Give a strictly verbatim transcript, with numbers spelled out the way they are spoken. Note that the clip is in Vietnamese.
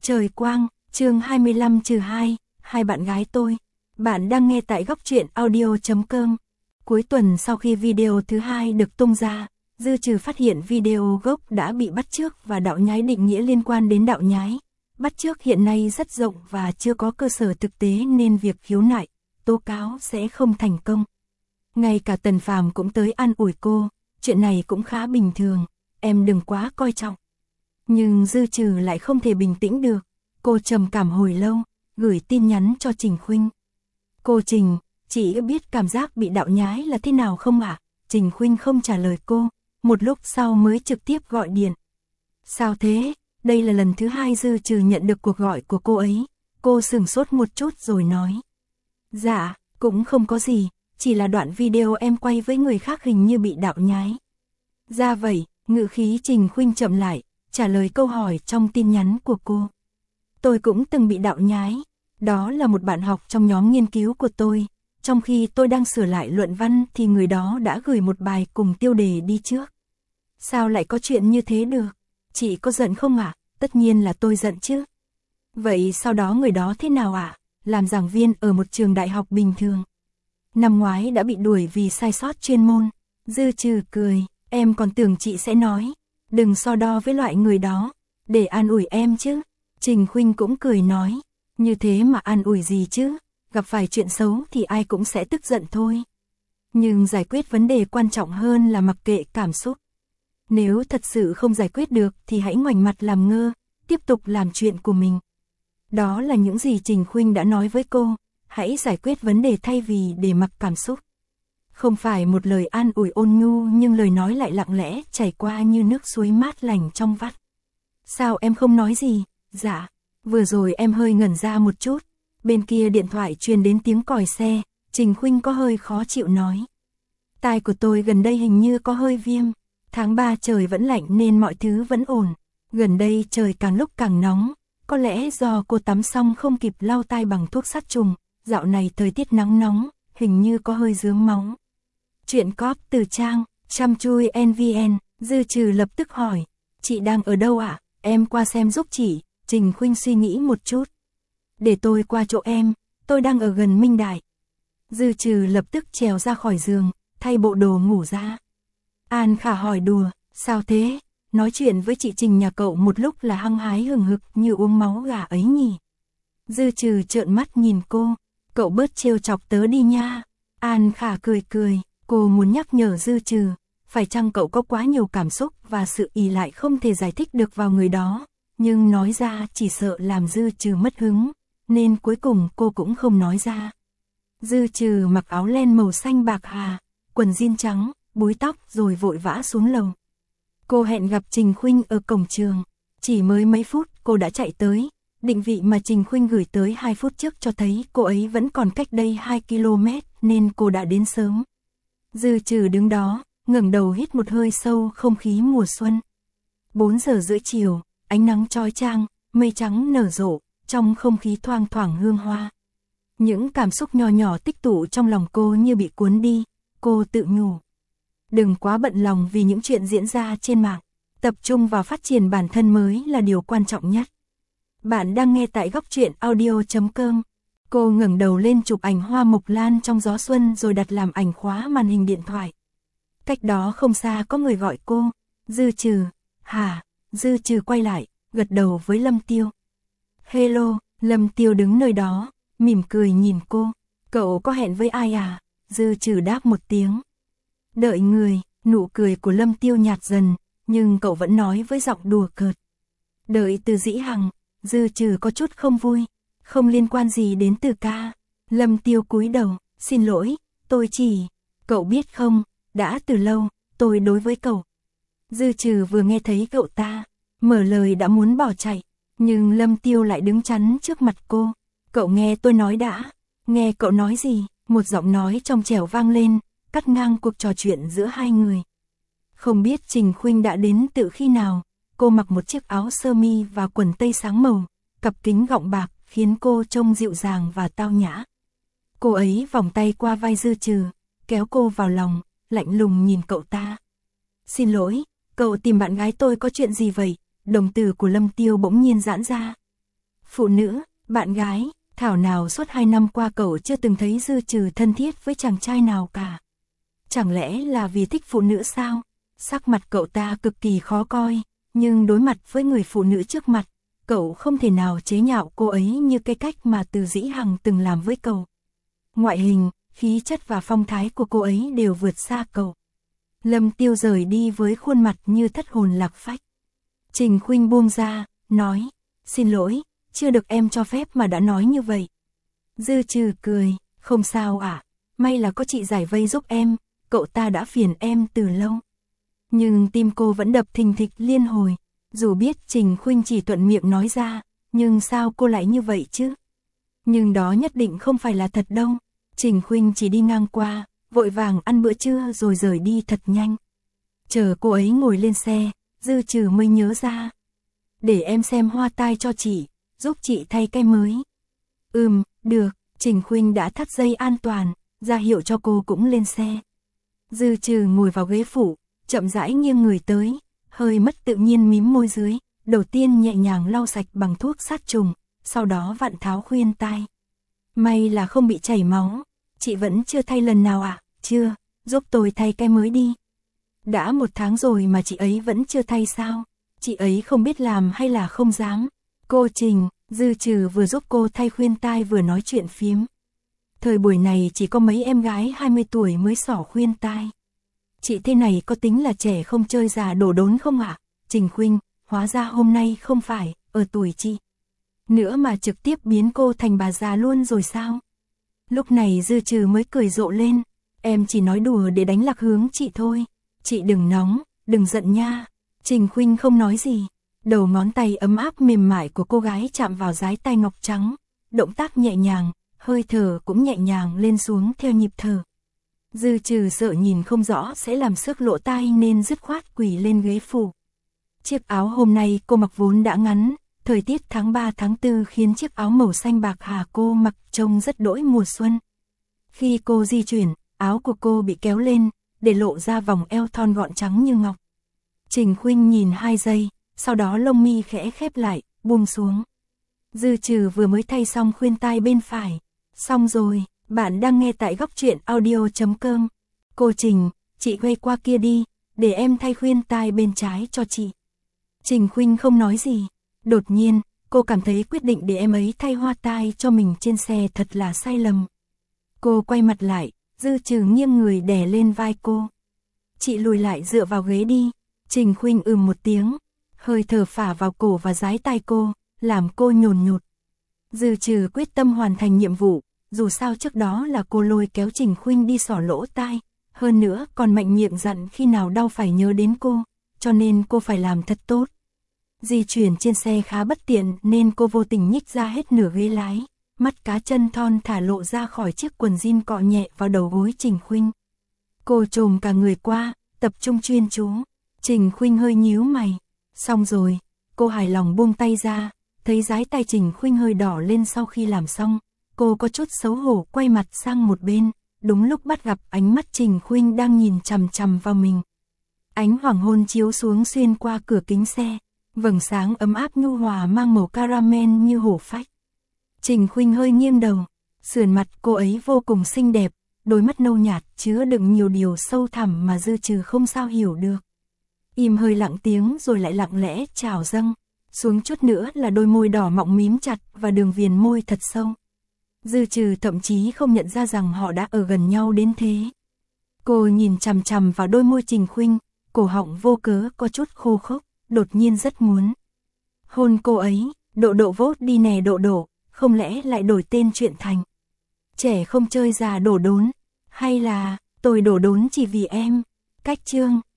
Trời quang, chương hai mươi lăm trừ hai, hai bạn gái tôi. Bạn đang nghe tại góc truyện audio chấm com. Cuối tuần sau khi video thứ hai được tung ra, Dư Trừ phát hiện video gốc đã bị bắt chước và đạo nhái định nghĩa liên quan đến đạo nhái. Bắt chước hiện nay rất rộng và chưa có cơ sở thực tế nên việc khiếu nại, tố cáo sẽ không thành công. Ngay cả Tần Phàm cũng tới an ủi cô, chuyện này cũng khá bình thường, em đừng quá coi trọng. Nhưng Dư Trừ lại không thể bình tĩnh được, cô trầm cảm hồi lâu, gửi tin nhắn cho Trình Khuynh. Cô Trình, chị biết cảm giác bị đạo nhái là thế nào không ạ? À? Trình Khuynh không trả lời cô, một lúc sau mới trực tiếp gọi điện. Sao thế? Đây là lần thứ hai Dư Trừ nhận được cuộc gọi của cô ấy, cô sửng sốt một chút rồi nói. Dạ, cũng không có gì, chỉ là đoạn video em quay với người khác hình như bị đạo nhái. Ra vậy, ngữ khí Trình Khuynh chậm lại, trả lời câu hỏi trong tin nhắn của cô. Tôi cũng từng bị đạo nhái, đó là một bạn học trong nhóm nghiên cứu của tôi, trong khi tôi đang sửa lại luận văn thì người đó đã gửi một bài cùng tiêu đề đi trước. Sao lại có chuyện như thế được? Chị có giận không ạ? À? Tất nhiên là tôi giận chứ. Vậy sau đó người đó thế nào ạ? À? Làm giảng viên ở một trường đại học bình thường. Năm ngoái đã bị đuổi vì sai sót chuyên môn. Dư Trừ cười, em còn tưởng chị sẽ nói. Đừng so đo với loại người đó, để an ủi em chứ. Trình Khuynh cũng cười nói, như thế mà an ủi gì chứ, gặp phải chuyện xấu thì ai cũng sẽ tức giận thôi. Nhưng giải quyết vấn đề quan trọng hơn là mặc kệ cảm xúc. Nếu thật sự không giải quyết được thì hãy ngoảnh mặt làm ngơ, tiếp tục làm chuyện của mình. Đó là những gì Trình Khuynh đã nói với cô, hãy giải quyết vấn đề thay vì để mặc cảm xúc. Không phải một lời an ủi ôn nhu nhưng lời nói lại lặng lẽ chảy qua như nước suối mát lành trong vắt. Sao em không nói gì? Dạ, vừa rồi em hơi ngẩn ra một chút. Bên kia điện thoại truyền đến tiếng còi xe, Trình Khuynh có hơi khó chịu nói. Tai của tôi gần đây hình như có hơi viêm. Tháng ba trời vẫn lạnh nên mọi thứ vẫn ổn. Gần đây trời càng lúc càng nóng. Có lẽ do cô tắm xong không kịp lau tai bằng thuốc sát trùng. Dạo này thời tiết nắng nóng, hình như có hơi rướng máu. Chuyện cóp từ trang, chăm chui en vê en, Dư Trừ lập tức hỏi. Chị đang ở đâu ạ? À? Em qua xem giúp chị. Trình Khuynh suy nghĩ một chút. Để tôi qua chỗ em, tôi đang ở gần Minh Đại. Dư Trừ lập tức trèo ra khỏi giường, thay bộ đồ ngủ ra. An Khả hỏi đùa, sao thế? Nói chuyện với chị Trình nhà cậu một lúc là hăng hái hừng hực như uống máu gà ấy nhỉ? Dư Trừ trợn mắt nhìn cô, cậu bớt trêu chọc tớ đi nha. An Khả cười cười, cô muốn nhắc nhở Dư Trừ, phải chăng cậu có quá nhiều cảm xúc và sự ỷ lại không thể giải thích được vào người đó, nhưng nói ra chỉ sợ làm Dư Trừ mất hứng, nên cuối cùng cô cũng không nói ra. Dư Trừ mặc áo len màu xanh bạc hà, quần jean trắng, búi tóc rồi vội vã xuống lầu. Cô hẹn gặp Trình Khuynh ở cổng trường, chỉ mới mấy phút cô đã chạy tới, định vị mà Trình Khuynh gửi tới hai phút trước cho thấy cô ấy vẫn còn cách đây hai ki lô mét nên cô đã đến sớm. Dư Trừ đứng đó, ngẩng đầu hít một hơi sâu không khí mùa xuân. bốn giờ rưỡi chiều, ánh nắng chói chang, mây trắng nở rộ, trong không khí thoang thoảng hương hoa. Những cảm xúc nho nhỏ tích tụ trong lòng cô như bị cuốn đi, cô tự nhủ. Đừng quá bận lòng vì những chuyện diễn ra trên mạng, tập trung vào phát triển bản thân mới là điều quan trọng nhất. Bạn đang nghe tại góc truyện audio chấm com. Cô ngẩng đầu lên chụp ảnh hoa mộc lan trong gió xuân rồi đặt làm ảnh khóa màn hình điện thoại. Cách đó không xa có người gọi cô, Dư Trừ, hả? Dư Trừ quay lại, gật đầu với Lâm Tiêu. Hello, Lâm Tiêu đứng nơi đó, mỉm cười nhìn cô, cậu có hẹn với ai à? Dư Trừ đáp một tiếng. Đợi người, nụ cười của Lâm Tiêu nhạt dần, nhưng cậu vẫn nói với giọng đùa cợt. Đợi Từ Dĩ Hằng. Dư Trừ có chút không vui, không liên quan gì đến Từ ca. Lâm Tiêu cúi đầu, xin lỗi, tôi chỉ, cậu biết không, đã từ lâu, tôi đối với cậu. Dư Trừ vừa nghe thấy cậu ta, mở lời đã muốn bỏ chạy, nhưng Lâm Tiêu lại đứng chắn trước mặt cô. Cậu nghe tôi nói đã, nghe cậu nói gì? Một giọng nói trong trẻo vang lên, cắt ngang cuộc trò chuyện giữa hai người. Không biết Trình Khuynh đã đến từ khi nào, cô mặc một chiếc áo sơ mi và quần tây sáng màu, cặp kính gọng bạc khiến cô trông dịu dàng và tao nhã. Cô ấy vòng tay qua vai Dư Trừ, kéo cô vào lòng, lạnh lùng nhìn cậu ta. Xin lỗi, cậu tìm bạn gái tôi có chuyện gì vậy? Đồng tử của Lâm Tiêu bỗng nhiên giãn ra. Phụ nữ, bạn gái, thảo nào suốt hai năm qua cậu chưa từng thấy Dư Trừ thân thiết với chàng trai nào cả. Chẳng lẽ là vì thích phụ nữ sao? Sắc mặt cậu ta cực kỳ khó coi, nhưng đối mặt với người phụ nữ trước mặt, cậu không thể nào chế nhạo cô ấy như cái cách mà Từ Dĩ Hằng từng làm với cậu. Ngoại hình, khí chất và phong thái của cô ấy đều vượt xa cậu. Lâm Tiêu rời đi với khuôn mặt như thất hồn lạc phách. Trình Khuynh buông ra, nói, xin lỗi, chưa được em cho phép mà đã nói như vậy. Dư Trừ cười, không sao ạ, à? May là có chị giải vây giúp em, cậu ta đã phiền em từ lâu. Nhưng tim cô vẫn đập thình thịch liên hồi, dù biết Trình Khuynh chỉ thuận miệng nói ra, nhưng sao cô lại như vậy chứ? Nhưng đó nhất định không phải là thật đâu. Trình Khuynh chỉ đi ngang qua, vội vàng ăn bữa trưa rồi rời đi thật nhanh. Chờ cô ấy ngồi lên xe, Dư Trừ mới nhớ ra. Để em xem hoa tai cho chị, giúp chị thay cái mới. Ừm, được, Trình Khuynh đã thắt dây an toàn, ra hiệu cho cô cũng lên xe. Dư Trừ ngồi vào ghế phụ, chậm rãi nghiêng người tới, hơi mất tự nhiên mím môi dưới, đầu tiên nhẹ nhàng lau sạch bằng thuốc sát trùng, sau đó vặn tháo khuyên tai. May là không bị chảy máu, chị vẫn chưa thay lần nào à? Chưa, giúp tôi thay cái mới đi. Đã một tháng rồi mà chị ấy vẫn chưa thay sao? Chị ấy không biết làm hay là không dám? Cô Trình, Dư Trừ vừa giúp cô thay khuyên tai vừa nói chuyện phiếm. Thời buổi này chỉ có mấy em gái hai mươi tuổi mới xỏ khuyên tai. Chị thế này có tính là trẻ không chơi già đổ đốn không ạ? À? Trình Khuynh, hóa ra hôm nay không phải, ở tuổi chị. Nữa mà trực tiếp biến cô thành bà già luôn rồi sao? Lúc này Dư Trừ mới cười rộ lên. Em chỉ nói đùa để đánh lạc hướng chị thôi. Chị đừng nóng, đừng giận nha. Trình Khuynh không nói gì. Đầu ngón tay ấm áp mềm mại của cô gái chạm vào dái tay ngọc trắng. Động tác nhẹ nhàng, hơi thở cũng nhẹ nhàng lên xuống theo nhịp thở. Dư Trừ sợ nhìn không rõ sẽ làm xước lỗ tai nên dứt khoát quỳ lên ghế phụ. Chiếc áo hôm nay cô mặc vốn đã ngắn, thời tiết tháng ba tháng tư khiến chiếc áo màu xanh bạc hà cô mặc trông rất đỗi mùa xuân. Khi cô di chuyển, áo của cô bị kéo lên, để lộ ra vòng eo thon gọn trắng như ngọc. Trình Khuynh nhìn hai giây, sau đó lông mi khẽ khép lại, buông xuống. Dư Trừ vừa mới thay xong khuyên tai bên phải. Xong rồi, bạn đang nghe tại góc truyện audio chấm com. Cô Trình, chị quay qua kia đi, để em thay khuyên tai bên trái cho chị. Trình Khuynh không nói gì. Đột nhiên, cô cảm thấy quyết định để em ấy thay hoa tai cho mình trên xe thật là sai lầm. Cô quay mặt lại, Dư Trừ nghiêng người đè lên vai cô. Chị lùi lại dựa vào ghế đi. Trình Khuynh ừm một tiếng, hơi thở phả vào cổ và dái tai cô, làm cô nhồn nhột. Dư Trừ quyết tâm hoàn thành nhiệm vụ, dù sao trước đó là cô lôi kéo Trình Khuynh đi xỏ lỗ tai, hơn nữa còn mạnh miệng dặn khi nào đau phải nhớ đến cô, cho nên cô phải làm thật tốt. Di chuyển trên xe khá bất tiện nên cô vô tình nhích ra hết nửa ghế lái, mắt cá chân thon thả lộ ra khỏi chiếc quần jean cọ nhẹ vào đầu gối Trình Khuynh. Cô trồm cả người qua, tập trung chuyên chú. Trình Khuynh hơi nhíu mày. Xong rồi, cô hài lòng buông tay ra, thấy dái tay Trình Khuynh hơi đỏ lên sau khi làm xong. Cô có chút xấu hổ quay mặt sang một bên, đúng lúc bắt gặp ánh mắt Trình Khuynh đang nhìn chằm chằm vào mình. Ánh hoàng hôn chiếu xuống xuyên qua cửa kính xe, vầng sáng ấm áp nhu hòa mang màu caramel như hổ phách. Trình Khuynh hơi nghiêng đầu, sườn mặt cô ấy vô cùng xinh đẹp, đôi mắt nâu nhạt chứa đựng nhiều điều sâu thẳm mà Dư Trừ không sao hiểu được. Im hơi lặng tiếng rồi lại lặng lẽ trào dâng, xuống chút nữa là đôi môi đỏ mọng mím chặt và đường viền môi thật sâu. Dư Trừ thậm chí không nhận ra rằng họ đã ở gần nhau đến thế. Cô nhìn chằm chằm vào đôi môi Trình Khuynh, cổ họng vô cớ có chút khô khốc, đột nhiên rất muốn hôn cô ấy. Độ độ vốt đi nè độ độ, không lẽ lại đổi tên chuyện thành trẻ không chơi già đổ đốn, hay là tôi đổ đốn chỉ vì em. Cách chương